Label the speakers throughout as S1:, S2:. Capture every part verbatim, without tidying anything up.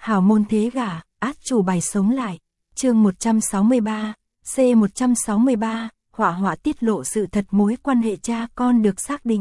S1: Hảo môn thế gả, át chủ bài sống lại. Chương một trăm sáu mươi ba, C một trăm sáu mươi ba, Họa Họa tiết lộ sự thật mối quan hệ cha con được xác định.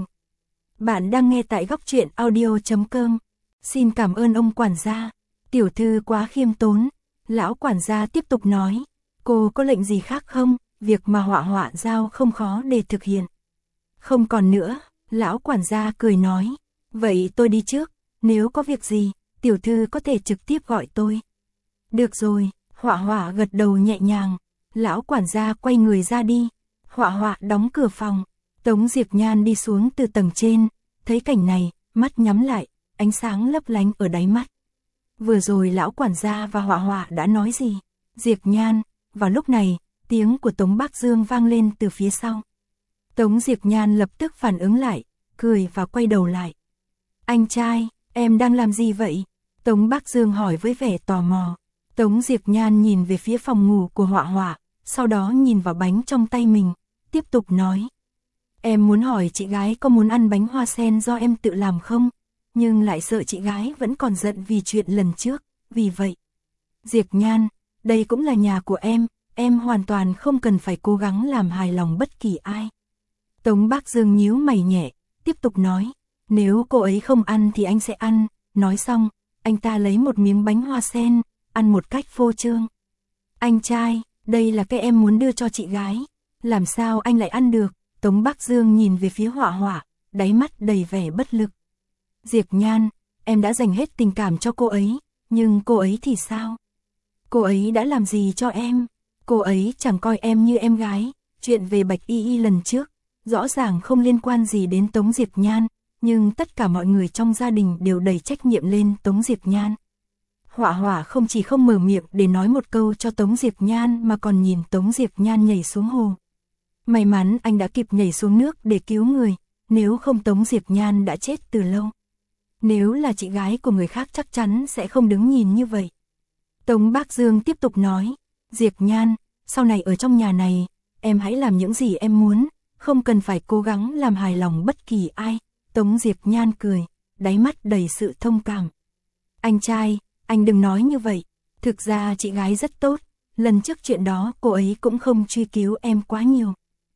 S1: Bạn đang nghe tại góc truyện audio chấm com. Xin cảm ơn ông quản gia. Tiểu thư quá khiêm tốn. Lão quản gia tiếp tục nói, cô có lệnh gì khác không? Việc mà Họa Họa giao không khó để thực hiện. Không còn nữa, lão quản gia cười nói, vậy tôi đi trước, nếu có việc gì, tiểu thư có thể trực tiếp gọi tôi. Được rồi, Họa Họa gật đầu nhẹ nhàng, lão quản gia quay người ra đi. Họa Họa đóng cửa phòng, Tống Diệp Nhan đi xuống từ tầng trên, thấy cảnh này, mắt nhắm lại, ánh sáng lấp lánh ở đáy mắt. Vừa rồi lão quản gia và Họa Họa đã nói gì? Diệp Nhan, vào lúc này, tiếng của Tống Bắc Dương vang lên từ phía sau. Tống Diệp Nhan lập tức phản ứng lại, cười và quay đầu lại. Anh trai, em đang làm gì vậy? Tống Bắc Dương hỏi với vẻ tò mò. Tống Diệp Nhan nhìn về phía phòng ngủ của Họa Họa, sau đó nhìn vào bánh trong tay mình, tiếp tục nói. Em muốn hỏi chị gái có muốn ăn bánh hoa sen do em tự làm không? Nhưng lại sợ chị gái vẫn còn giận vì chuyện lần trước, vì vậy. Diệp Nhan, đây cũng là nhà của em, em hoàn toàn không cần phải cố gắng làm hài lòng bất kỳ ai. Tống Bắc Dương nhíu mày nhẹ, tiếp tục nói, nếu cô ấy không ăn thì anh sẽ ăn. Nói xong, anh ta lấy một miếng bánh hoa sen, ăn một cách phô trương. Anh trai, đây là cái em muốn đưa cho chị gái, làm sao anh lại ăn được? Tống Bắc Dương nhìn về phía Họa Họa, đáy mắt đầy vẻ bất lực. Diệp Nhan, em đã dành hết tình cảm cho cô ấy, nhưng cô ấy thì sao? Cô ấy đã làm gì cho em? Cô ấy chẳng coi em như em gái. Chuyện về Bạch Y Y lần trước, rõ ràng không liên quan gì đến Tống Diệp Nhan, nhưng tất cả mọi người trong gia đình đều đẩy trách nhiệm lên Tống Diệp Nhan. Họa Họa không chỉ không mở miệng để nói một câu cho Tống Diệp Nhan mà còn nhìn Tống Diệp Nhan nhảy xuống hồ. May mắn anh đã kịp nhảy xuống nước để cứu người, nếu không Tống Diệp Nhan đã chết từ lâu. Nếu là chị gái của người khác chắc chắn sẽ không đứng nhìn như vậy. Tống Bắc Dương tiếp tục nói, Diệp Nhan, sau này ở trong nhà này, em hãy làm những gì em muốn, không cần phải cố gắng làm hài lòng bất kỳ ai. Tống Diệp Nhan cười, đáy mắt đầy sự thông cảm. Anh trai, anh đừng nói như vậy, thực ra chị gái rất tốt, lần trước chuyện đó cô ấy cũng không truy cứu em quá nhiều.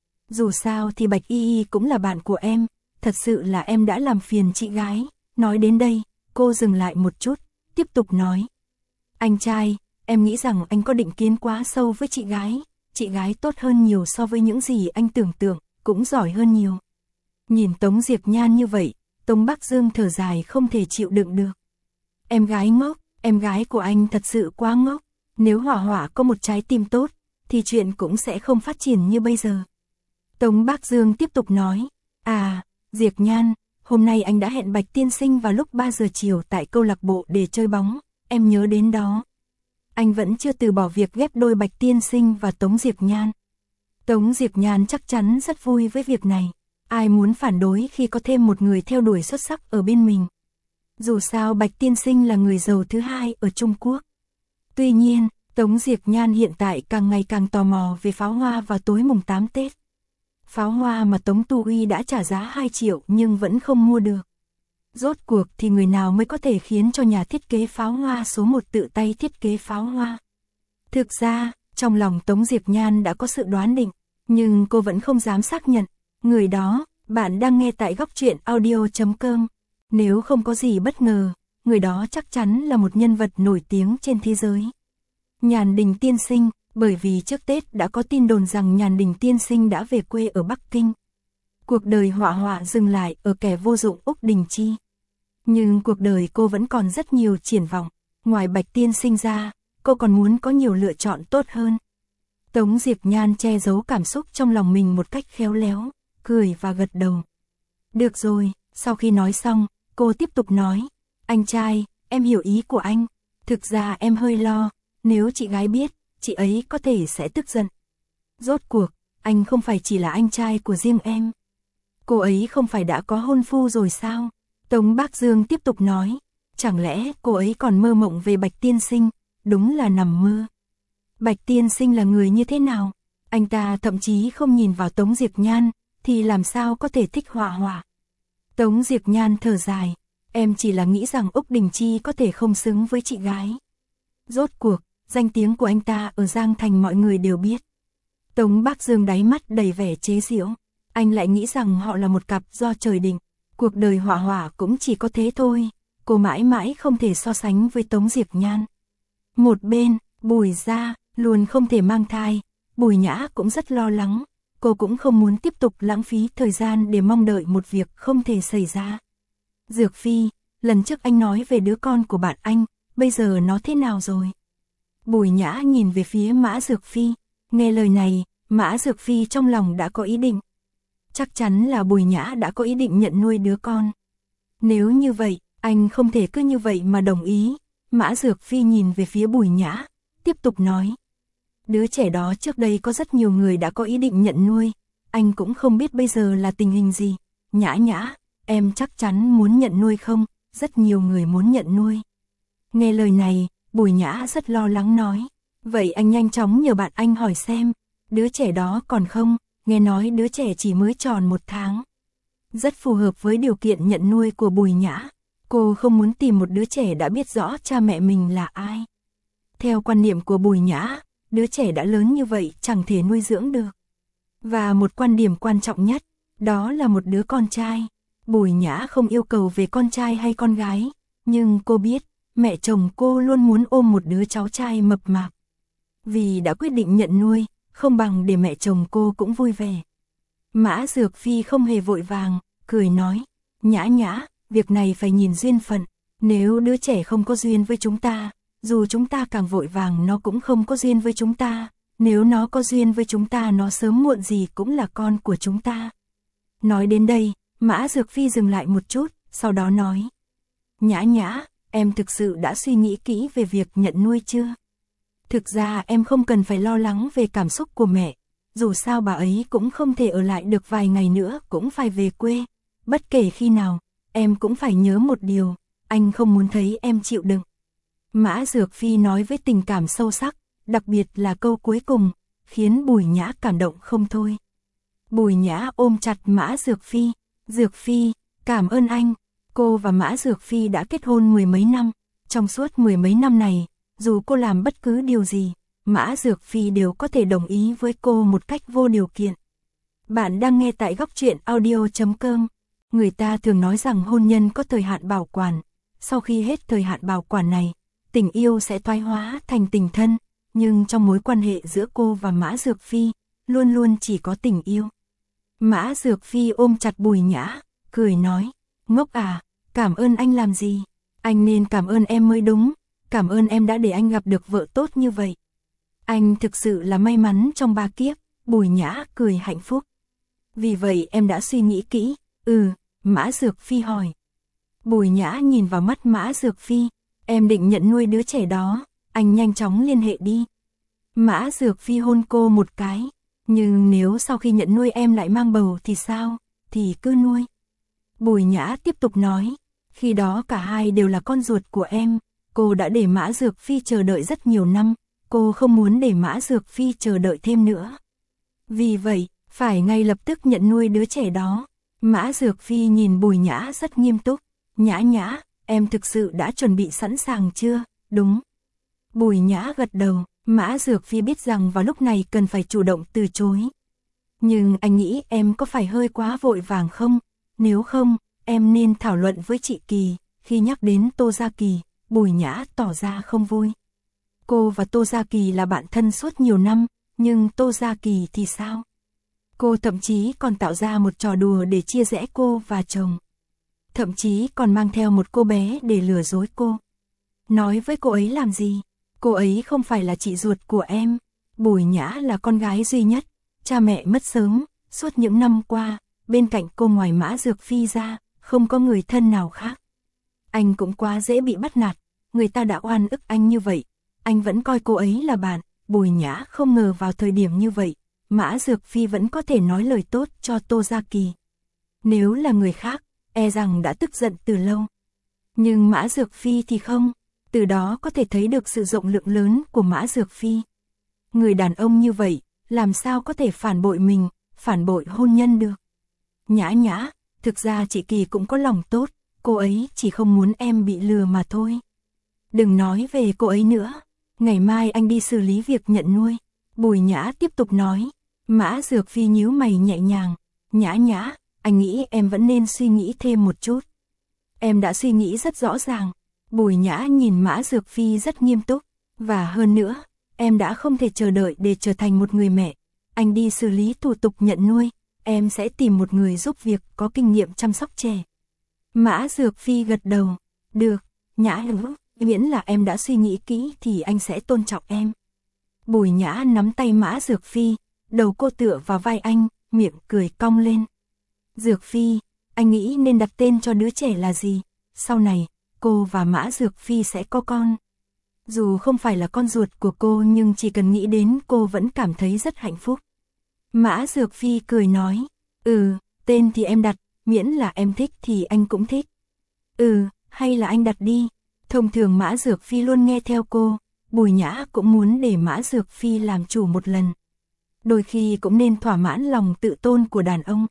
S1: Dù sao thì Bạch Y Y cũng là bạn của em, thật sự là em đã làm phiền chị gái. Nói đến đây, cô dừng lại một chút, tiếp tục nói. Anh trai, em nghĩ rằng anh có định kiến quá sâu với chị gái, chị gái tốt hơn nhiều so với những gì anh tưởng tượng, cũng giỏi hơn nhiều. Nhìn Tống Diệp Nhan như vậy, Tống Bắc Dương thở dài không thể chịu đựng được. Em gái ngốc, em gái của anh thật sự quá ngốc, nếu Họa Họa có một trái tim tốt, thì chuyện cũng sẽ không phát triển như bây giờ. Tống Bắc Dương tiếp tục nói, à, Diệp Nhan, hôm nay anh đã hẹn Bạch Tiên Sinh vào lúc ba giờ chiều tại câu lạc bộ để chơi bóng, em nhớ đến đó. Anh vẫn chưa từ bỏ việc ghép đôi Bạch Tiên Sinh và Tống Diệp Nhan. Tống Diệp Nhan chắc chắn rất vui với việc này, ai muốn phản đối khi có thêm một người theo đuổi xuất sắc ở bên mình. Dù sao Bạch Tiên Sinh là người giàu thứ hai ở Trung Quốc. Tuy nhiên, Tống Diệp Nhan hiện tại càng ngày càng tò mò về pháo hoa vào tối mùng tám Tết. Pháo hoa mà Tống Tu Uy đã trả giá hai triệu nhưng vẫn không mua được. Rốt cuộc thì người nào mới có thể khiến cho nhà thiết kế pháo hoa số một tự tay thiết kế pháo hoa? Thực ra, trong lòng Tống Diệp Nhan đã có sự đoán định, nhưng cô vẫn không dám xác nhận. Người đó, bạn đang nghe tại góc truyện audio chấm com. Nếu không có gì bất ngờ, người đó chắc chắn là một nhân vật nổi tiếng trên thế giới. Nhàn Đình Tiên Sinh, bởi vì trước Tết đã có tin đồn rằng Nhàn Đình Tiên Sinh đã về quê ở Bắc Kinh. Cuộc đời Họa Họa dừng lại ở kẻ vô dụng Úc Đình Chi. Nhưng cuộc đời cô vẫn còn rất nhiều triển vọng, ngoài Bạch Tiên Sinh ra, cô còn muốn có nhiều lựa chọn tốt hơn. Tống Diệp Nhan che giấu cảm xúc trong lòng mình một cách khéo léo, cười và gật đầu. Được rồi, sau khi nói xong, cô tiếp tục nói, anh trai, em hiểu ý của anh, thực ra em hơi lo, nếu chị gái biết, chị ấy có thể sẽ tức giận. Rốt cuộc, anh không phải chỉ là anh trai của riêng em. Cô ấy không phải đã có hôn phu rồi sao? Tống Bắc Dương tiếp tục nói, chẳng lẽ cô ấy còn mơ mộng về Bạch Tiên Sinh, đúng là nằm mơ. Bạch Tiên Sinh là người như thế nào? Anh ta thậm chí không nhìn vào Tống Diệp Nhan, thì làm sao có thể thích Họa Họa? Tống Diệp Nhan thở dài, em chỉ là nghĩ rằng Úc Đình Chi có thể không xứng với chị gái. Rốt cuộc, danh tiếng của anh ta ở Giang Thành mọi người đều biết. Tống Bác Dương đáy mắt đầy vẻ chế giễu, anh lại nghĩ rằng họ là một cặp do trời định, cuộc đời Hỏa Hỏa cũng chỉ có thế thôi, cô mãi mãi không thể so sánh với Tống Diệp Nhan. Một bên, Bùi gia luôn không thể mang thai, Bùi Nhã cũng rất lo lắng, cô cũng không muốn tiếp tục lãng phí thời gian để mong đợi một việc không thể xảy ra. Dược Phi, lần trước anh nói về đứa con của bạn anh, bây giờ nó thế nào rồi? Bùi Nhã nhìn về phía Mã Dược Phi, nghe lời này, Mã Dược Phi trong lòng đã có ý định. Chắc chắn là Bùi Nhã đã có ý định nhận nuôi đứa con. Nếu như vậy, anh không thể cứ như vậy mà đồng ý. Mã Dược Phi nhìn về phía Bùi Nhã, tiếp tục nói. Đứa trẻ đó trước đây có rất nhiều người đã có ý định nhận nuôi, anh cũng không biết bây giờ là tình hình gì. Nhã Nhã, em chắc chắn muốn nhận nuôi không? Rất nhiều người muốn nhận nuôi. Nghe lời này, Bùi Nhã rất lo lắng nói. Vậy anh nhanh chóng nhờ bạn anh hỏi xem, đứa trẻ đó còn không? Nghe nói đứa trẻ chỉ mới tròn một tháng. Rất phù hợp với điều kiện nhận nuôi của Bùi Nhã. Cô không muốn tìm một đứa trẻ đã biết rõ cha mẹ mình là ai. Theo quan niệm của Bùi Nhã, đứa trẻ đã lớn như vậy chẳng thể nuôi dưỡng được. Và một quan điểm quan trọng nhất, đó là một đứa con trai. Bùi Nhã không yêu cầu về con trai hay con gái, nhưng cô biết, mẹ chồng cô luôn muốn ôm một đứa cháu trai mập mạp. Vì đã quyết định nhận nuôi, không bằng để mẹ chồng cô cũng vui vẻ. Mã Dược Phi không hề vội vàng, cười nói, Nhã Nhã, việc này phải nhìn duyên phận, nếu đứa trẻ không có duyên với chúng ta, dù chúng ta càng vội vàng nó cũng không có duyên với chúng ta, nếu nó có duyên với chúng ta nó sớm muộn gì cũng là con của chúng ta. Nói đến đây, Mã Dược Phi dừng lại một chút, sau đó nói, Nhã Nhã, em thực sự đã suy nghĩ kỹ về việc nhận nuôi chưa? Thực ra em không cần phải lo lắng về cảm xúc của mẹ, dù sao bà ấy cũng không thể ở lại được vài ngày nữa cũng phải về quê. Bất kể khi nào, em cũng phải nhớ một điều, anh không muốn thấy em chịu đựng. Mã Dược Phi nói với tình cảm sâu sắc, đặc biệt là câu cuối cùng, khiến Bùi Nhã cảm động không thôi. Bùi Nhã ôm chặt Mã Dược Phi, Dược Phi, cảm ơn anh. Cô và Mã Dược Phi đã kết hôn mười mấy năm, trong suốt mười mấy năm này, dù cô làm bất cứ điều gì, Mã Dược Phi đều có thể đồng ý với cô một cách vô điều kiện. Bạn đang nghe tại góc truyện audio chấm com. Người ta thường nói rằng hôn nhân có thời hạn bảo quản, sau khi hết thời hạn bảo quản này, tình yêu sẽ thoái hóa thành tình thân, nhưng trong mối quan hệ giữa cô và Mã Dược Phi, luôn luôn chỉ có tình yêu. Mã Dược Phi ôm chặt Bùi Nhã, cười nói, ngốc à, cảm ơn anh làm gì? Anh nên cảm ơn em mới đúng, cảm ơn em đã để anh gặp được vợ tốt như vậy. Anh thực sự là may mắn trong ba kiếp, Bùi Nhã cười hạnh phúc. Vì vậy em đã suy nghĩ kỹ, ừ, Mã Dược Phi hỏi. Bùi Nhã nhìn vào mắt Mã Dược Phi, em định nhận nuôi đứa trẻ đó, anh nhanh chóng liên hệ đi. Mã Dược Phi hôn cô một cái, nhưng nếu sau khi nhận nuôi em lại mang bầu thì sao, thì cứ nuôi. Bùi Nhã tiếp tục nói, khi đó cả hai đều là con ruột của em, cô đã để Mã Dược Phi chờ đợi rất nhiều năm, cô không muốn để Mã Dược Phi chờ đợi thêm nữa. Vì vậy, phải ngay lập tức nhận nuôi đứa trẻ đó. Mã Dược Phi nhìn Bùi Nhã rất nghiêm túc, Nhã Nhã, em thực sự đã chuẩn bị sẵn sàng chưa? Đúng. Bùi Nhã gật đầu, Mã Dược Phi biết rằng vào lúc này cần phải chủ động từ chối. Nhưng anh nghĩ em có phải hơi quá vội vàng không? Nếu không, em nên thảo luận với chị Kỳ. Khi nhắc đến Tô Gia Kỳ, Bùi Nhã tỏ ra không vui. Cô và Tô Gia Kỳ là bạn thân suốt nhiều năm, nhưng Tô Gia Kỳ thì sao? Cô thậm chí còn tạo ra một trò đùa để chia rẽ cô và chồng. Thậm chí còn mang theo một cô bé để lừa dối cô. Nói với cô ấy làm gì? Cô ấy không phải là chị ruột của em. Bùi Nhã là con gái duy nhất. Cha mẹ mất sớm, suốt những năm qua, bên cạnh cô ngoài Mã Dược Phi ra, không có người thân nào khác. Anh cũng quá dễ bị bắt nạt, người ta đã oan ức anh như vậy, anh vẫn coi cô ấy là bạn. Bùi Nhã không ngờ vào thời điểm như vậy, Mã Dược Phi vẫn có thể nói lời tốt cho Tô Gia Kỳ. Nếu là người khác, e rằng đã tức giận từ lâu. Nhưng Mã Dược Phi thì không, từ đó có thể thấy được sự rộng lượng lớn của Mã Dược Phi. Người đàn ông như vậy, làm sao có thể phản bội mình, phản bội hôn nhân được. Nhã Nhã, thực ra chị Kỳ cũng có lòng tốt, cô ấy chỉ không muốn em bị lừa mà thôi. Đừng nói về cô ấy nữa, ngày mai anh đi xử lý việc nhận nuôi. Bùi Nhã tiếp tục nói. Mã Dược Phi nhíu mày nhẹ nhàng. Nhã Nhã, anh nghĩ em vẫn nên suy nghĩ thêm một chút. Em đã suy nghĩ rất rõ ràng. Bùi Nhã nhìn Mã Dược Phi rất nghiêm túc. Và hơn nữa, em đã không thể chờ đợi để trở thành một người mẹ. Anh đi xử lý thủ tục nhận nuôi, em sẽ tìm một người giúp việc có kinh nghiệm chăm sóc trẻ. Mã Dược Phi gật đầu. Được, Nhã Hữu, miễn là em đã suy nghĩ kỹ thì anh sẽ tôn trọng em. Bùi Nhã nắm tay Mã Dược Phi, đầu cô tựa vào vai anh, miệng cười cong lên. Dược Phi, anh nghĩ nên đặt tên cho đứa trẻ là gì? Sau này, cô và Mã Dược Phi sẽ có con. Dù không phải là con ruột của cô nhưng chỉ cần nghĩ đến cô vẫn cảm thấy rất hạnh phúc. Mã Dược Phi cười nói. Ừ, tên thì em đặt, miễn là em thích thì anh cũng thích. Ừ, hay là anh đặt đi. Thông thường Mã Dược Phi luôn nghe theo cô, Bùi Nhã cũng muốn để Mã Dược Phi làm chủ một lần. Đôi khi cũng nên thỏa mãn lòng tự tôn của đàn ông.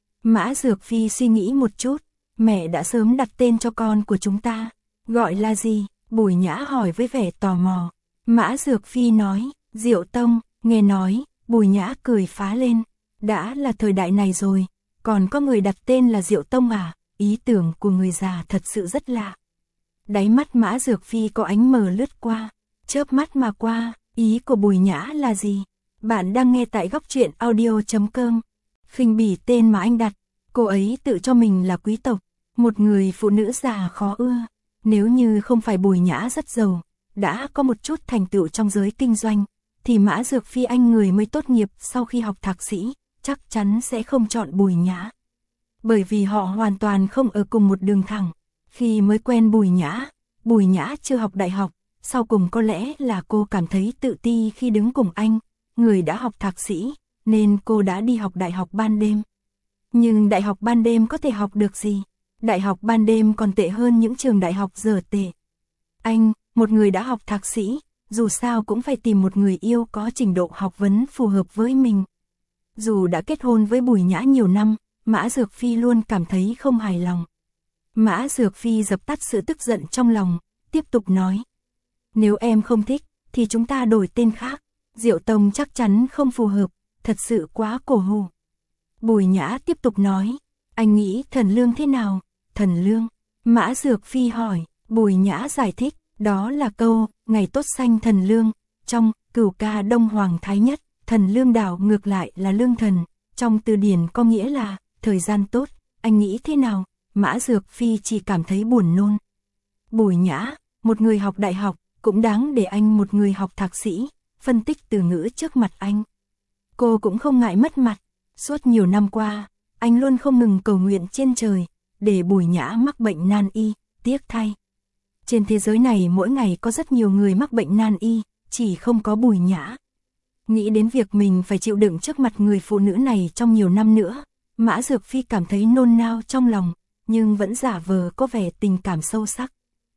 S1: Mã Dược Phi suy nghĩ một chút, mẹ đã sớm đặt tên cho con của chúng ta. Gọi là gì? Bùi Nhã hỏi với vẻ tò mò. Mã Dược Phi nói, Diệu Tông. Nghe nói, Bùi Nhã cười phá lên. Đã là thời đại này rồi, còn có người đặt tên là Diệu Tông à? Ý tưởng của người già thật sự rất lạ. Đáy mắt Mã Dược Phi có ánh mờ lướt qua, chớp mắt mà qua. Ý của Bùi Nhã là gì? Bạn đang nghe tại góc truyện audio chấm com. Khinh bỉ tên mà anh đặt, cô ấy tự cho mình là quý tộc, một người phụ nữ già khó ưa. Nếu như không phải Bùi Nhã rất giàu, đã có một chút thành tựu trong giới kinh doanh, thì Mã Dược Phi anh người mới tốt nghiệp sau khi học thạc sĩ, chắc chắn sẽ không chọn Bùi Nhã. Bởi vì họ hoàn toàn không ở cùng một đường thẳng. Khi mới quen Bùi Nhã, Bùi Nhã chưa học đại học, sau cùng có lẽ là cô cảm thấy tự ti khi đứng cùng anh, người đã học thạc sĩ, nên cô đã đi học đại học ban đêm. Nhưng đại học ban đêm có thể học được gì? Đại học ban đêm còn tệ hơn những trường đại học dở tệ. Anh, một người đã học thạc sĩ, dù sao cũng phải tìm một người yêu có trình độ học vấn phù hợp với mình. Dù đã kết hôn với Bùi Nhã nhiều năm, Mã Dược Phi luôn cảm thấy không hài lòng. Mã Dược Phi dập tắt sự tức giận trong lòng, tiếp tục nói. Nếu em không thích, thì chúng ta đổi tên khác. Diệu Tông chắc chắn không phù hợp, thật sự quá cổ hủ. Bùi Nhã tiếp tục nói. Anh nghĩ Thần Lương thế nào? Thần Lương? Mã Dược Phi hỏi. Bùi Nhã giải thích. Đó là câu, ngày tốt sanh thần lương. Trong Cửu Ca Đông Hoàng Thái Nhất, thần lương đảo ngược lại là lương thần. Trong từ điển có nghĩa là, thời gian tốt. Anh nghĩ thế nào? Mã Dược Phi chỉ cảm thấy buồn nôn. Bùi Nhã, một người học đại học, cũng đáng để anh một người học thạc sĩ, phân tích từ ngữ trước mặt anh. Cô cũng không ngại mất mặt. Suốt nhiều năm qua, anh luôn không ngừng cầu nguyện trên trời, để Bùi Nhã mắc bệnh nan y, tiếc thay. Trên thế giới này mỗi ngày có rất nhiều người mắc bệnh nan y, chỉ không có Bùi Nhã. Nghĩ đến việc mình phải chịu đựng trước mặt người phụ nữ này trong nhiều năm nữa, Mã Dược Phi cảm thấy nôn nao trong lòng, nhưng vẫn giả vờ có vẻ tình cảm sâu sắc.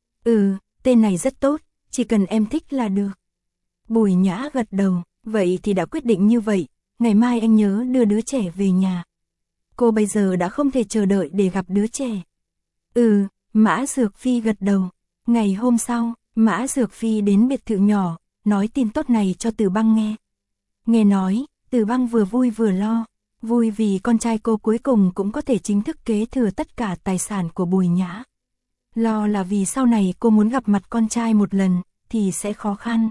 S1: Ừ, tên này rất tốt, chỉ cần em thích là được. Bùi Nhã gật đầu, vậy thì đã quyết định như vậy, ngày mai anh nhớ đưa đứa trẻ về nhà. Cô bây giờ đã không thể chờ đợi để gặp đứa trẻ. Ừ, Mã Dược Phi gật đầu. Ngày hôm sau, Mã Dược Phi đến biệt thự nhỏ, nói tin tốt này cho Từ Băng nghe. Nghe nói, Từ Băng vừa vui vừa lo, vui vì con trai cô cuối cùng cũng có thể chính thức kế thừa tất cả tài sản của Bùi Nhã. Lo là vì sau này cô muốn gặp mặt con trai một lần, thì sẽ khó khăn.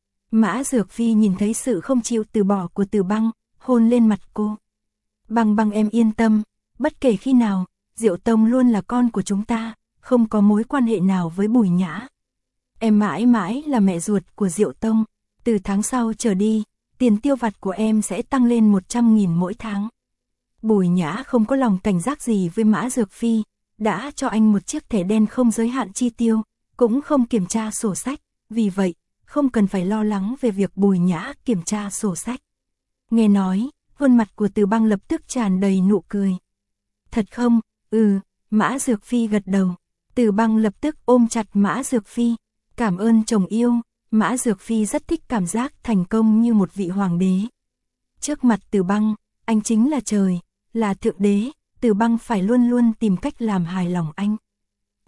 S1: Mã Dược Phi nhìn thấy sự không chịu từ bỏ của Từ Băng, hôn lên mặt cô. Băng Băng em yên tâm, bất kể khi nào, Diệu Tông luôn là con của chúng ta, không có mối quan hệ nào với Bùi Nhã. Em mãi mãi là mẹ ruột của Diệu Tông, từ tháng sau trở đi, tiền tiêu vặt của em sẽ tăng lên một trăm nghìn mỗi tháng. Bùi Nhã không có lòng cảnh giác gì với Mã Dược Phi, đã cho anh một chiếc thẻ đen không giới hạn chi tiêu, cũng không kiểm tra sổ sách, vì vậy, không cần phải lo lắng về việc Bùi Nhã kiểm tra sổ sách. Nghe nói, khuôn mặt của Từ Băng lập tức tràn đầy nụ cười. Thật không? Ừ, Mã Dược Phi gật đầu. Từ Băng lập tức ôm chặt Mã Dược Phi. Cảm ơn chồng yêu. Mã Dược Phi rất thích cảm giác thành công như một vị hoàng đế. Trước mặt Từ Băng, anh chính là trời, là thượng đế. Từ Băng phải luôn luôn tìm cách làm hài lòng anh.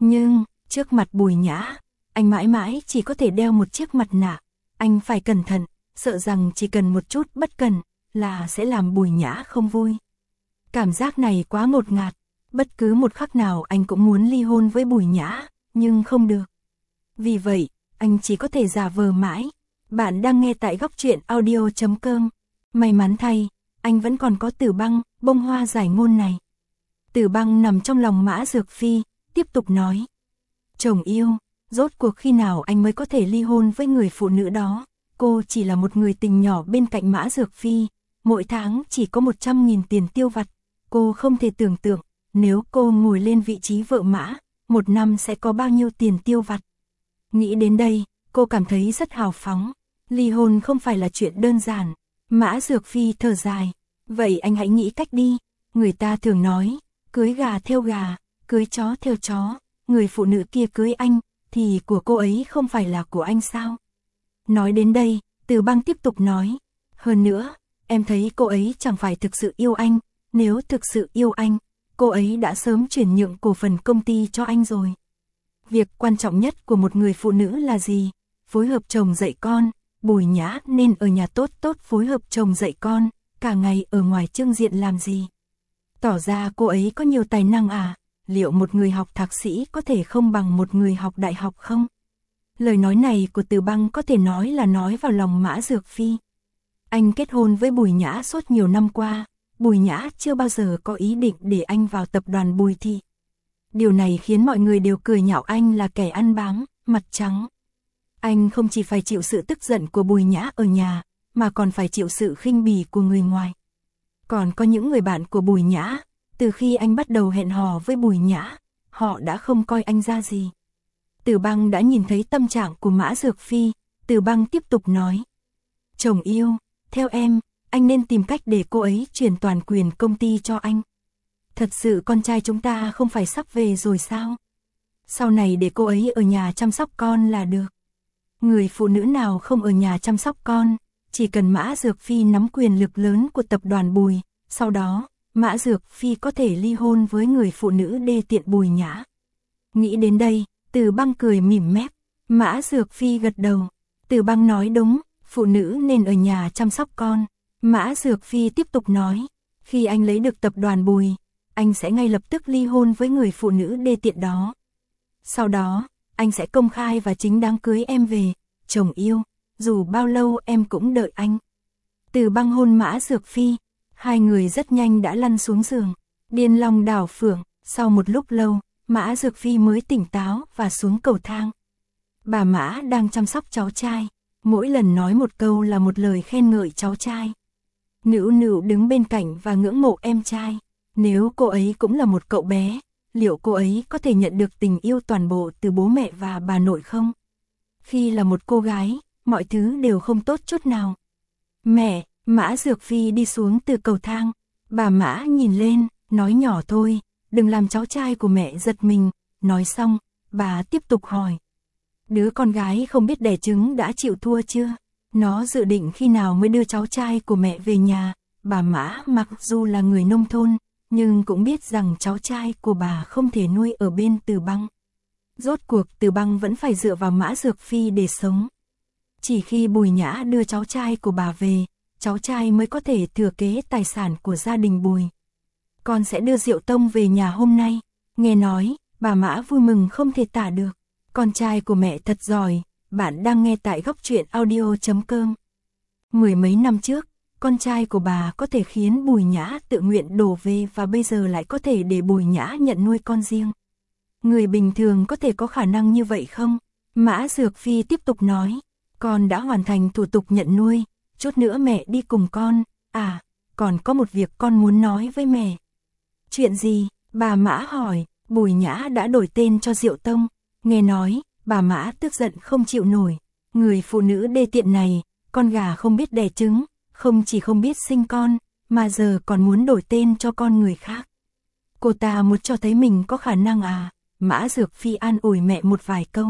S1: Nhưng, trước mặt Bùi Nhã, anh mãi mãi chỉ có thể đeo một chiếc mặt nạ. Anh phải cẩn thận, sợ rằng chỉ cần một chút bất cẩn là sẽ làm Bùi Nhã không vui. Cảm giác này quá ngột ngạt, bất cứ một khắc nào anh cũng muốn ly hôn với Bùi Nhã, nhưng không được. Vì vậy, anh chỉ có thể giả vờ mãi. Bạn đang nghe tại góc truyện audio chấm com. May mắn thay, anh vẫn còn có Tử Băng, bông hoa giải ngôn này. Tử Băng nằm trong lòng Mã Dược Phi, tiếp tục nói. Chồng yêu, rốt cuộc khi nào anh mới có thể ly hôn với người phụ nữ đó? Cô chỉ là một người tình nhỏ bên cạnh Mã Dược Phi, mỗi tháng chỉ có một trăm nghìn tiền tiêu vặt. Cô không thể tưởng tượng, nếu cô ngồi lên vị trí vợ Mã, một năm sẽ có bao nhiêu tiền tiêu vặt. Nghĩ đến đây, cô cảm thấy rất hào phóng. Ly hôn không phải là chuyện đơn giản. Mã Dược Phi thở dài. Vậy anh hãy nghĩ cách đi. Người ta thường nói, cưới gà theo gà, cưới chó theo chó. Người phụ nữ kia cưới anh, thì của cô ấy không phải là của anh sao? Nói đến đây, Từ Băng tiếp tục nói. Hơn nữa, em thấy cô ấy chẳng phải thực sự yêu anh. Nếu thực sự yêu anh, cô ấy đã sớm chuyển nhượng cổ phần công ty cho anh rồi. Việc quan trọng nhất của một người phụ nữ là gì? Phối hợp chồng dạy con. Bùi Nhã nên ở nhà tốt tốt phối hợp chồng dạy con, cả ngày ở ngoài trưng diện làm gì? Tỏ ra cô ấy có nhiều tài năng à? Liệu một người học thạc sĩ có thể không bằng một người học đại học không? Lời nói này của Từ Băng có thể nói là nói vào lòng Mã Dược Phi. Anh kết hôn với Bùi Nhã suốt nhiều năm qua, Bùi Nhã chưa bao giờ có ý định để anh vào tập đoàn Bùi Thị. Điều này khiến mọi người đều cười nhạo anh là kẻ ăn bám, mặt trắng. Anh không chỉ phải chịu sự tức giận của Bùi Nhã ở nhà, mà còn phải chịu sự khinh bỉ của người ngoài. Còn có những người bạn của Bùi Nhã, từ khi anh bắt đầu hẹn hò với Bùi Nhã, họ đã không coi anh ra gì. Từ Băng đã nhìn thấy tâm trạng của Mã Dược Phi, Từ Băng tiếp tục nói. Chồng yêu, theo em, anh nên tìm cách để cô ấy chuyển toàn quyền công ty cho anh. Thật sự con trai chúng ta không phải sắp về rồi sao? Sau này để cô ấy ở nhà chăm sóc con là được. Người phụ nữ nào không ở nhà chăm sóc con, chỉ cần Mã Dược Phi nắm quyền lực lớn của tập đoàn Bùi, sau đó, Mã Dược Phi có thể ly hôn với người phụ nữ đê tiện Bùi Nhã. Nghĩ đến đây, Từ Băng cười mỉm mép, Mã Dược Phi gật đầu. Từ Băng nói đúng, phụ nữ nên ở nhà chăm sóc con. Mã Dược Phi tiếp tục nói, khi anh lấy được tập đoàn Bùi, anh sẽ ngay lập tức ly hôn với người phụ nữ đê tiện đó. Sau đó, anh sẽ công khai và chính đáng cưới em về, chồng yêu, dù bao lâu em cũng đợi anh. Từ Băng hôn Mã Dược Phi, hai người rất nhanh đã lăn xuống giường, điên long đảo phượng, sau một lúc lâu, Mã Dược Phi mới tỉnh táo và xuống cầu thang. Bà Mã đang chăm sóc cháu trai, mỗi lần nói một câu là một lời khen ngợi cháu trai. Nữu Nữu đứng bên cạnh và ngưỡng mộ em trai, nếu cô ấy cũng là một cậu bé, liệu cô ấy có thể nhận được tình yêu toàn bộ từ bố mẹ và bà nội không? Khi là một cô gái, mọi thứ đều không tốt chút nào. Mẹ, Mã Dược Phi đi xuống từ cầu thang, bà Mã nhìn lên, nói nhỏ thôi, đừng làm cháu trai của mẹ giật mình. Nói xong, bà tiếp tục hỏi. Đứa con gái không biết đẻ trứng đã chịu thua chưa? Nó dự định khi nào mới đưa cháu trai của mẹ về nhà? Bà Mã mặc dù là người nông thôn, nhưng cũng biết rằng cháu trai của bà không thể nuôi ở bên Từ Băng. Rốt cuộc Từ Băng vẫn phải dựa vào Mã Dược Phi để sống. Chỉ khi Bùi Nhã đưa cháu trai của bà về, cháu trai mới có thể thừa kế tài sản của gia đình Bùi. Con sẽ đưa Diệu Tông về nhà hôm nay. Nghe nói, bà Mã vui mừng không thể tả được. Con trai của mẹ thật giỏi. Bạn đang nghe tại góc truyện audio chấm com. Mười mấy năm trước, con trai của bà có thể khiến Bùi Nhã tự nguyện đổ về và bây giờ lại có thể để Bùi Nhã nhận nuôi con riêng. Người bình thường có thể có khả năng như vậy không? Mã Dược Phi tiếp tục nói, con đã hoàn thành thủ tục nhận nuôi, chút nữa mẹ đi cùng con. À, còn có một việc con muốn nói với mẹ. Chuyện gì? Bà Mã hỏi. Bùi Nhã đã đổi tên cho Diệu Tông. Nghe nói, bà Mã tức giận không chịu nổi. Người phụ nữ đê tiện này, con gà không biết đẻ trứng, không chỉ không biết sinh con, mà giờ còn muốn đổi tên cho con người khác. Cô ta muốn cho thấy mình có khả năng à? Mã Dược Phi an ủi mẹ một vài câu.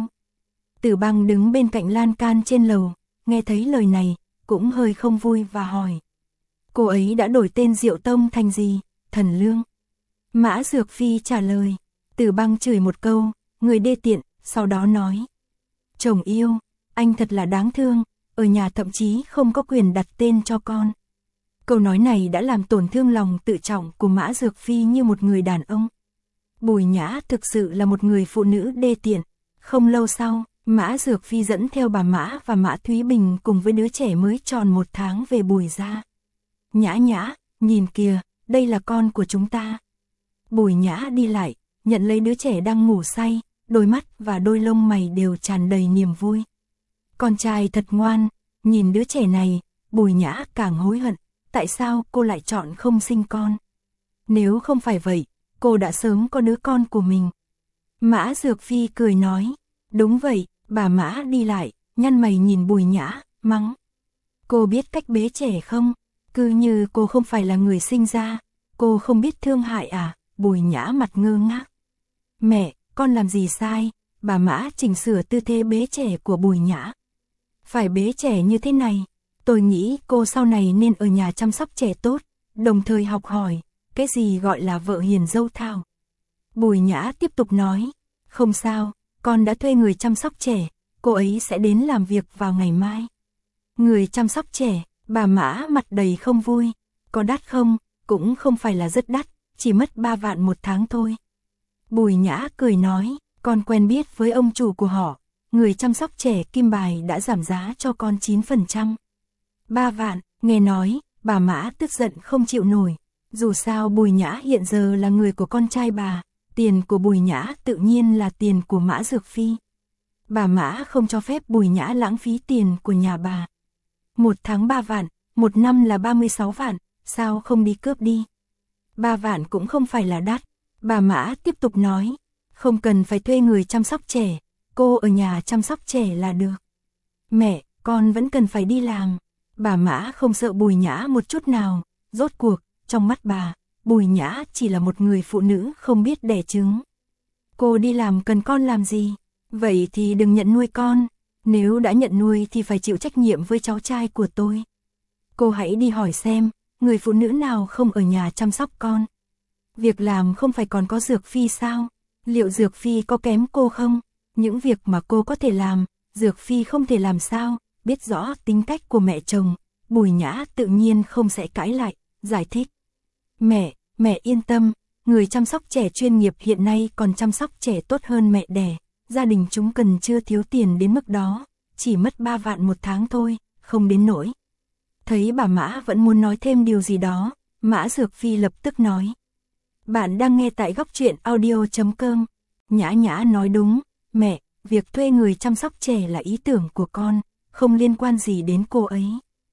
S1: Tử Băng đứng bên cạnh lan can trên lầu, nghe thấy lời này, cũng hơi không vui và hỏi. Cô ấy đã đổi tên Diệu Tông thành gì? Thần Lương. Mã Dược Phi trả lời. Tử Băng chửi một câu, người đê tiện, sau đó nói. Chồng yêu, anh thật là đáng thương, ở nhà thậm chí không có quyền đặt tên cho con. Câu nói này đã làm tổn thương lòng tự trọng của Mã Dược Phi như một người đàn ông. Bùi Nhã thực sự là một người phụ nữ đê tiện. Không lâu sau, Mã Dược Phi dẫn theo bà Mã và Mã Thúy Bình cùng với đứa trẻ mới tròn một tháng về Bùi gia. Nhã Nhã, nhìn kìa, đây là con của chúng ta. Bùi Nhã đi lại, nhận lấy đứa trẻ đang ngủ say, đôi mắt và đôi lông mày đều tràn đầy niềm vui. Con trai thật ngoan, nhìn đứa trẻ này, Bùi Nhã càng hối hận, tại sao cô lại chọn không sinh con. Nếu không phải vậy, cô đã sớm có đứa con của mình. Mã Dược Phi cười nói, đúng vậy, bà Mã đi lại, nhăn mày nhìn Bùi Nhã, mắng. Cô biết cách bế trẻ không? Cứ như cô không phải là người sinh ra, cô không biết thương hại à? Bùi Nhã mặt ngơ ngác. Mẹ, con làm gì sai? Bà Mã chỉnh sửa tư thế bế trẻ của Bùi Nhã. Phải bế trẻ như thế này, tôi nghĩ cô sau này nên ở nhà chăm sóc trẻ tốt, đồng thời học hỏi, cái gì gọi là vợ hiền dâu thảo. Bùi Nhã tiếp tục nói, không sao, con đã thuê người chăm sóc trẻ, cô ấy sẽ đến làm việc vào ngày mai. Người chăm sóc trẻ, bà Mã mặt đầy không vui, có đắt không? Cũng không phải là rất đắt, chỉ mất ba vạn một tháng thôi. Bùi Nhã cười nói, con quen biết với ông chủ của họ, người chăm sóc trẻ Kim Bài đã giảm giá cho con chín phần trăm. ba vạn, nghe nói, bà Mã tức giận không chịu nổi. Dù sao Bùi Nhã hiện giờ là người của con trai bà, tiền của Bùi Nhã tự nhiên là tiền của Mã Dược Phi. Bà Mã không cho phép Bùi Nhã lãng phí tiền của nhà bà. Một tháng ba vạn, một năm là ba mươi sáu vạn, sao không đi cướp đi? Ba vạn cũng không phải là đắt. Bà Mã tiếp tục nói, không cần phải thuê người chăm sóc trẻ, cô ở nhà chăm sóc trẻ là được. Mẹ, con vẫn cần phải đi làm. Bà Mã không sợ Bùi Nhã một chút nào, rốt cuộc, trong mắt bà, Bùi Nhã chỉ là một người phụ nữ không biết đẻ trứng. Cô đi làm cần con làm gì? Vậy thì đừng nhận nuôi con, nếu đã nhận nuôi thì phải chịu trách nhiệm với cháu trai của tôi. Cô hãy đi hỏi xem, người phụ nữ nào không ở nhà chăm sóc con. Việc làm không phải còn có Dược Phi sao? Liệu Dược Phi có kém cô không? Những việc mà cô có thể làm, Dược Phi không thể làm sao? Biết rõ tính cách của mẹ chồng, Bùi Nhã tự nhiên không sẽ cãi lại, giải thích. Mẹ, mẹ yên tâm, người chăm sóc trẻ chuyên nghiệp hiện nay còn chăm sóc trẻ tốt hơn mẹ đẻ. Gia đình chúng cần chưa thiếu tiền đến mức đó, chỉ mất ba vạn một tháng thôi, không đến nỗi. Thấy bà Mã vẫn muốn nói thêm điều gì đó, Mã Dược Phi lập tức nói. Bạn đang nghe tại góc truyện audio chấm com. Nhã Nhã nói đúng, mẹ, việc thuê người chăm sóc trẻ là ý tưởng của con, không liên quan gì đến cô ấy.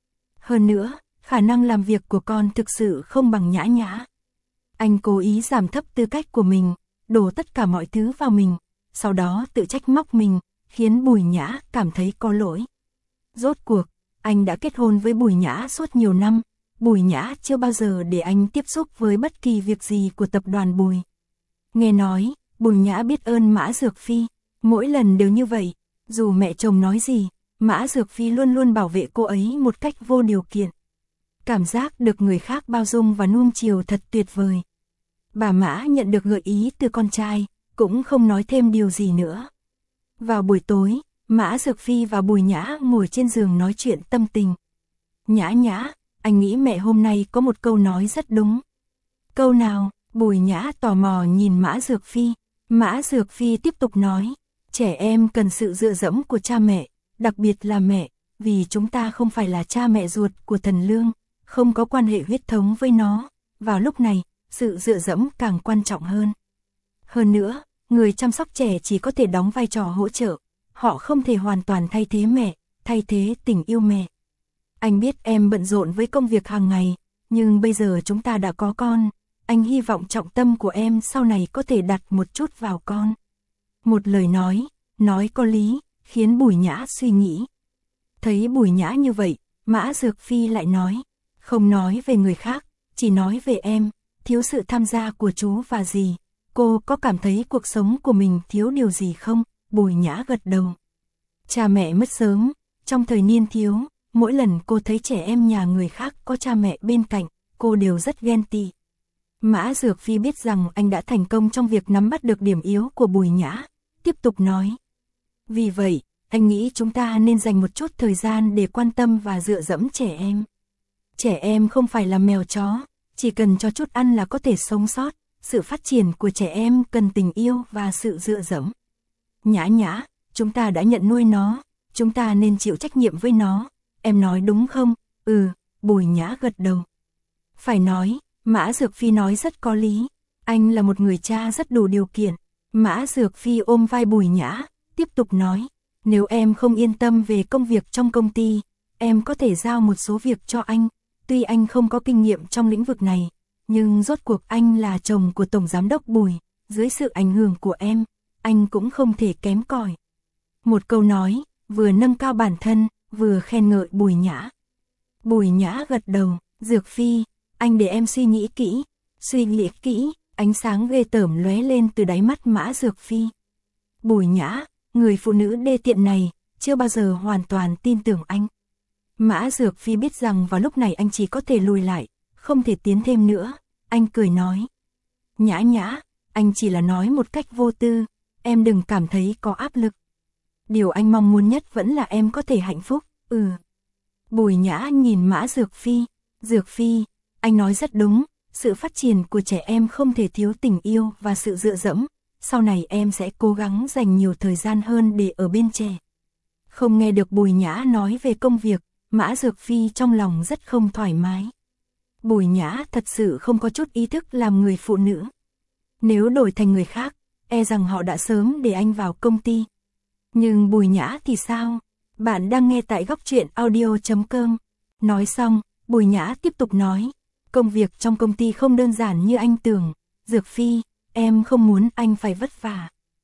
S1: Hơn nữa, khả năng làm việc của con thực sự không bằng Nhã Nhã. Anh cố ý giảm thấp tư cách của mình, đổ tất cả mọi thứ vào mình, sau đó tự trách móc mình, khiến Bùi Nhã cảm thấy có lỗi. Rốt cuộc, anh đã kết hôn với Bùi Nhã suốt nhiều năm, Bùi Nhã chưa bao giờ để anh tiếp xúc với bất kỳ việc gì của tập đoàn Bùi. Nghe nói, Bùi Nhã biết ơn Mã Dược Phi, mỗi lần đều như vậy, dù mẹ chồng nói gì, Mã Dược Phi luôn luôn bảo vệ cô ấy một cách vô điều kiện. Cảm giác được người khác bao dung và nuông chiều thật tuyệt vời. Bà Mã nhận được gợi ý từ con trai, cũng không nói thêm điều gì nữa. Vào buổi tối, Mã Dược Phi và Bùi Nhã ngồi trên giường nói chuyện tâm tình. Nhã Nhã, anh nghĩ mẹ hôm nay có một câu nói rất đúng. Câu nào? Bùi Nhã tò mò nhìn Mã Dược Phi. Mã Dược Phi tiếp tục nói, trẻ em cần sự dựa dẫm của cha mẹ, đặc biệt là mẹ, vì chúng ta không phải là cha mẹ ruột của Thần Lương, không có quan hệ huyết thống với nó. Vào lúc này, sự dựa dẫm càng quan trọng hơn. Hơn nữa, người chăm sóc trẻ chỉ có thể đóng vai trò hỗ trợ, họ không thể hoàn toàn thay thế mẹ, thay thế tình yêu mẹ. Anh biết em bận rộn với công việc hàng ngày, nhưng bây giờ chúng ta đã có con, anh hy vọng trọng tâm của em sau này có thể đặt một chút vào con. Một lời nói, nói có lý, khiến Bùi Nhã suy nghĩ. Thấy Bùi Nhã như vậy, Mã Dược Phi lại nói, không nói về người khác, chỉ nói về em, thiếu sự tham gia của chú và dì. Cô có cảm thấy cuộc sống của mình thiếu điều gì không? Bùi Nhã gật đầu. Cha mẹ mất sớm, trong thời niên thiếu, mỗi lần cô thấy trẻ em nhà người khác có cha mẹ bên cạnh, cô đều rất ghen tị. Mã Dược Phi biết rằng anh đã thành công trong việc nắm bắt được điểm yếu của Bùi Nhã, tiếp tục nói. Vì vậy, anh nghĩ chúng ta nên dành một chút thời gian để quan tâm và dựa dẫm trẻ em. Trẻ em không phải là mèo chó, chỉ cần cho chút ăn là có thể sống sót. Sự phát triển của trẻ em cần tình yêu và sự dựa dẫm. Nhã Nhã, chúng ta đã nhận nuôi nó, chúng ta nên chịu trách nhiệm với nó. Em nói đúng không? Ừ, Bùi Nhã gật đầu. Phải nói, Mã Dược Phi nói rất có lý. Anh là một người cha rất đủ điều kiện. Mã Dược Phi ôm vai Bùi Nhã, tiếp tục nói. Nếu em không yên tâm về công việc trong công ty, em có thể giao một số việc cho anh. Tuy anh không có kinh nghiệm trong lĩnh vực này, nhưng rốt cuộc anh là chồng của Tổng Giám đốc Bùi, dưới sự ảnh hưởng của em, anh cũng không thể kém cỏi. Một câu nói, vừa nâng cao bản thân, vừa khen ngợi Bùi Nhã. Bùi Nhã gật đầu, Dược Phi, anh để em suy nghĩ kỹ, suy nghĩ kỹ, ánh sáng ghê tởm lóe lên từ đáy mắt Mã Dược Phi. Bùi Nhã, người phụ nữ đê tiện này, chưa bao giờ hoàn toàn tin tưởng anh. Mã Dược Phi biết rằng vào lúc này anh chỉ có thể lùi lại, không thể tiến thêm nữa. Anh cười nói. Nhã Nhã, anh chỉ là nói một cách vô tư, em đừng cảm thấy có áp lực. Điều anh mong muốn nhất vẫn là em có thể hạnh phúc, ừ. Bùi Nhã nhìn Mã Dược Phi. Dược Phi, anh nói rất đúng, sự phát triển của trẻ em không thể thiếu tình yêu và sự dựa dẫm. Sau này em sẽ cố gắng dành nhiều thời gian hơn để ở bên trẻ. Không nghe được Bùi Nhã nói về công việc, Mã Dược Phi trong lòng rất không thoải mái. Bùi Nhã thật sự không có chút ý thức làm người phụ nữ. Nếu đổi thành người khác, e rằng họ đã sớm để anh vào công ty. Nhưng Bùi Nhã thì sao? Bạn đang nghe tại góc truyện audio chấm com. Nói xong, Bùi Nhã tiếp tục nói. Công việc trong công ty không đơn giản như anh tưởng. Dược Phi, em không muốn anh phải vất vả.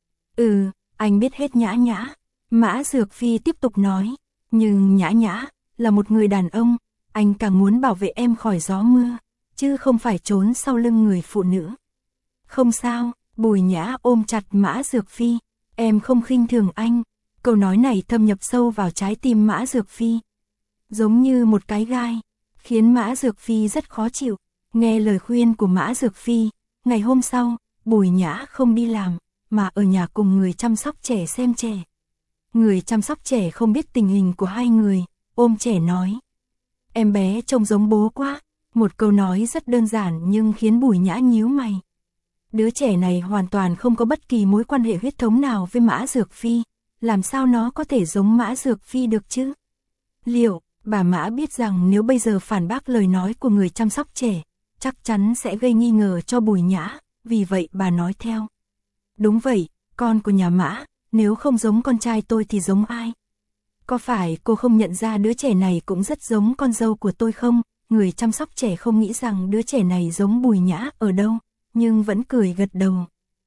S1: Ừ, anh biết hết Nhã Nhã. Mã Dược Phi tiếp tục nói. Nhưng Nhã Nhã là một người đàn ông, anh càng muốn bảo vệ em khỏi gió mưa, chứ không phải trốn sau lưng người phụ nữ. Không sao, Bùi Nhã ôm chặt Mã Dược Phi, em không khinh thường anh. Câu nói này thâm nhập sâu vào trái tim Mã Dược Phi, giống như một cái gai, khiến Mã Dược Phi rất khó chịu. Nghe lời khuyên của Mã Dược Phi, ngày hôm sau, Bùi Nhã không đi làm, mà ở nhà cùng người chăm sóc trẻ xem trẻ. Người chăm sóc trẻ không biết tình hình của hai người, ôm trẻ nói. Em bé trông giống bố quá. Một câu nói rất đơn giản nhưng khiến Bùi Nhã nhíu mày. Đứa trẻ này hoàn toàn không có bất kỳ mối quan hệ huyết thống nào với Mã Dược Phi. Làm sao nó có thể giống Mã Dược Phi được chứ? Liệu, bà Mã biết rằng nếu bây giờ phản bác lời nói của người chăm sóc trẻ, chắc chắn sẽ gây nghi ngờ cho Bùi Nhã, vì vậy bà nói theo. Đúng vậy, con của nhà Mã, nếu không giống con trai tôi thì giống ai? Có phải cô không nhận ra đứa trẻ này cũng rất giống con dâu của tôi không? Người chăm sóc trẻ không nghĩ rằng đứa trẻ này giống Bùi Nhã ở đâu, nhưng vẫn cười gật đầu.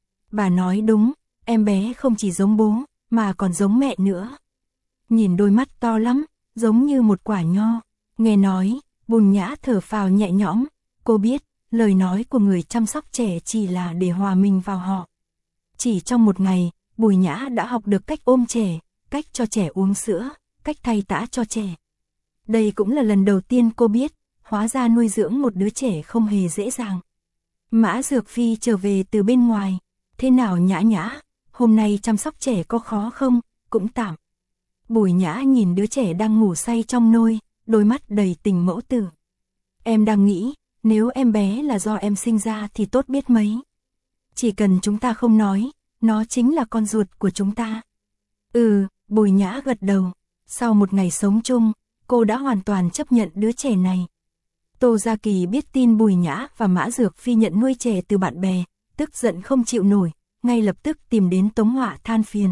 S1: Bà nói đúng, em bé không chỉ giống bố, mà còn giống mẹ nữa. Nhìn đôi mắt to lắm, giống như một quả nho. Nghe nói, Bùi Nhã thở phào nhẹ nhõm. Cô biết, lời nói của người chăm sóc trẻ chỉ là để hòa mình vào họ. Chỉ trong một ngày, Bùi Nhã đã học được cách ôm trẻ, cách cho trẻ uống sữa, cách thay tã cho trẻ. Đây cũng là lần đầu tiên cô biết, hóa ra nuôi dưỡng một đứa trẻ không hề dễ dàng. Mã Dược Phi trở về từ bên ngoài. Thế nào Nhã Nhã, hôm nay chăm sóc trẻ có khó không? Cũng tạm. Bùi Nhã nhìn đứa trẻ đang ngủ say trong nôi, đôi mắt đầy tình mẫu tử. Em đang nghĩ, nếu em bé là do em sinh ra thì tốt biết mấy. Chỉ cần chúng ta không nói, nó chính là con ruột của chúng ta. Ừ, Bùi Nhã gật đầu. Sau một ngày sống chung, cô đã hoàn toàn chấp nhận đứa trẻ này. Tô Gia Kỳ biết tin Bùi Nhã và Mã Dược Phi nhận nuôi trẻ từ bạn bè, tức giận không chịu nổi, ngay lập tức tìm đến Tống Họa than phiền.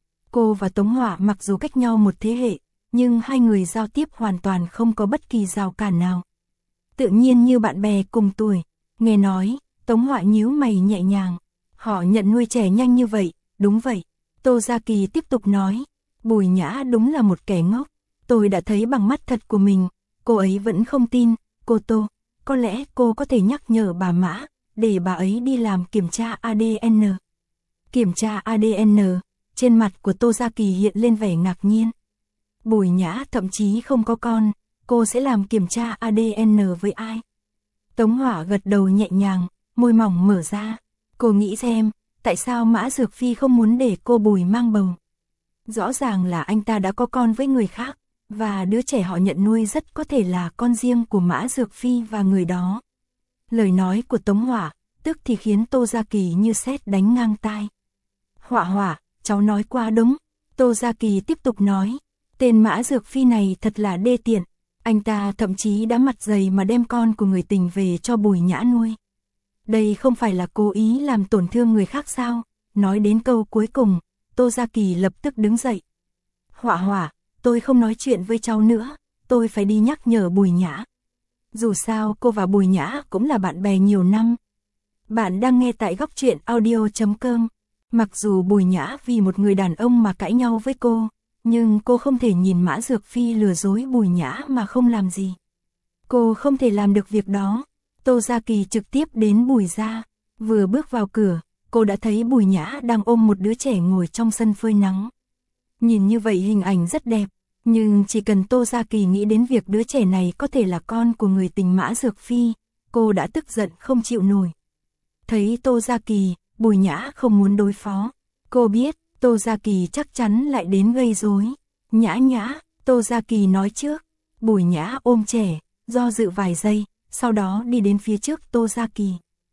S1: Cô và Tống Họa mặc dù cách nhau một thế hệ, nhưng hai người giao tiếp hoàn toàn không có bất kỳ rào cản nào. Tự nhiên như bạn bè cùng tuổi. Nghe nói, Tống Họa nhíu mày nhẹ nhàng. Họ nhận nuôi trẻ nhanh như vậy, đúng vậy. Tô Gia Kỳ tiếp tục nói. Bùi Nhã đúng là một kẻ ngốc. Tôi đã thấy bằng mắt thật của mình. Cô ấy vẫn không tin. Cô Tô, có lẽ cô có thể nhắc nhở bà Mã, để bà ấy đi làm kiểm tra a đê en. Kiểm tra a đê en, trên mặt của Tô Gia Kỳ hiện lên vẻ ngạc nhiên. Bùi Nhã thậm chí không có con, cô sẽ làm kiểm tra a đê en với ai? Tống Họa gật đầu nhẹ nhàng, môi mỏng mở ra. Cô nghĩ xem, tại Tại sao Mã Dược Phi không muốn để cô Bùi mang bầu? Rõ ràng là anh ta đã có con với người khác, và đứa trẻ họ nhận nuôi rất có thể là con riêng của Mã Dược Phi và người đó. Lời nói của Tống Hỏa, tức thì khiến Tô Gia Kỳ như sét đánh ngang tai. Hỏa Hỏa, cháu nói quá đúng. Tô Gia Kỳ tiếp tục nói, tên Mã Dược Phi này thật là đê tiện. Anh ta thậm chí đã mặt dày mà đem con của người tình về cho Bùi Nhã nuôi. Đây không phải là cố ý làm tổn thương người khác sao? Nói đến câu cuối cùng, Tô Gia Kỳ lập tức đứng dậy. Hỏa Hỏa, tôi không nói chuyện với cháu nữa, tôi phải đi nhắc nhở Bùi Nhã. Dù sao cô và Bùi Nhã cũng là bạn bè nhiều năm. Bạn đang nghe tại góc truyện audio chấm com. Mặc dù Bùi Nhã vì một người đàn ông mà cãi nhau với cô, nhưng cô không thể nhìn Mã Dược Phi lừa dối Bùi Nhã mà không làm gì. Cô không thể làm được việc đó. Tô Gia Kỳ trực tiếp đến Bùi gia. Vừa bước vào cửa, cô đã thấy Bùi Nhã đang ôm một đứa trẻ ngồi trong sân phơi nắng. Nhìn như vậy hình ảnh rất đẹp, nhưng chỉ cần Tô Gia Kỳ nghĩ đến việc đứa trẻ này có thể là con của người tình Mã Dược Phi, cô đã tức giận không chịu nổi. Thấy Tô Gia Kỳ, Bùi Nhã không muốn đối phó. Cô biết, Tô Gia Kỳ chắc chắn lại đến gây rối. Nhã Nhã, Tô Gia Kỳ nói trước. Bùi Nhã ôm trẻ, do dự vài giây, sau đó đi đến phía trước Tô Gia Kỳ.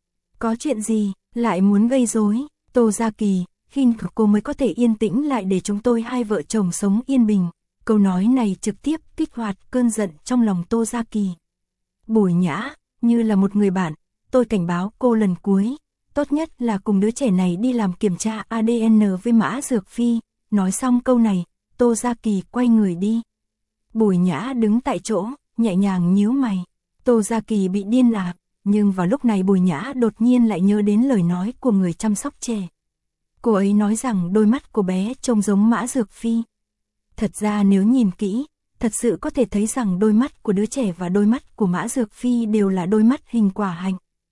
S1: Có chuyện gì, lại muốn gây rối? Tô Gia Kỳ, khi cô mới có thể yên tĩnh lại để chúng tôi hai vợ chồng sống yên bình. Câu nói này trực tiếp kích hoạt cơn giận trong lòng Tô Gia Kỳ. Bùi Nhã, như là một người bạn, tôi cảnh báo cô lần cuối, tốt nhất là cùng đứa trẻ này đi làm kiểm tra a đê en với Mã Dược Phi. Nói xong câu này, Tô Gia Kỳ quay người đi. Bùi Nhã đứng tại chỗ, nhẹ nhàng nhíu mày. Tô Gia Kỳ bị điên à, nhưng vào lúc này Bùi Nhã đột nhiên lại nhớ đến lời nói của người chăm sóc trẻ. Cô ấy nói rằng đôi mắt của bé trông giống Mã Dược Phi. Thật ra nếu nhìn kỹ, thật sự có thể thấy rằng đôi mắt của đứa trẻ và đôi mắt của Mã Dược Phi đều là đôi mắt hình quả hạnh.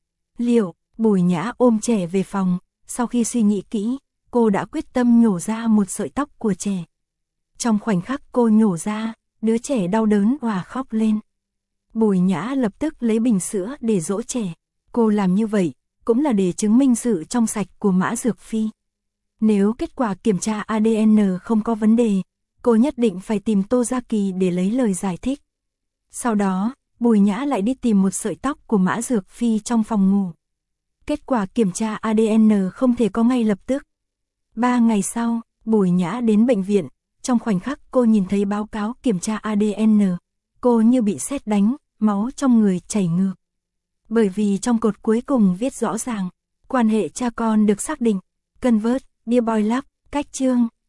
S1: Liệu, Bùi Nhã ôm trẻ về phòng, sau khi suy nghĩ kỹ, cô đã quyết tâm nhổ ra một sợi tóc của trẻ. Trong khoảnh khắc cô nhổ ra, đứa trẻ đau đớn òa khóc lên. Bùi Nhã lập tức lấy bình sữa để dỗ trẻ. Cô làm như vậy, cũng là để chứng minh sự trong sạch của Mã Dược Phi. Nếu kết quả kiểm tra a đê en không có vấn đề, cô nhất định phải tìm Tô Gia Kỳ để lấy lời giải thích. Sau đó, Bùi Nhã lại đi tìm một sợi tóc của Mã Dược Phi trong phòng ngủ. Kết quả kiểm tra a đê en không thể có ngay lập tức. Ba ngày sau, Bùi Nhã đến bệnh viện, trong khoảnh khắc cô nhìn thấy báo cáo kiểm tra a đê en, cô như bị sét đánh, máu trong người chảy ngược. Bởi vì trong cột cuối cùng viết rõ ràng, quan hệ cha con được xác định, convert, dear boy love, cách chương.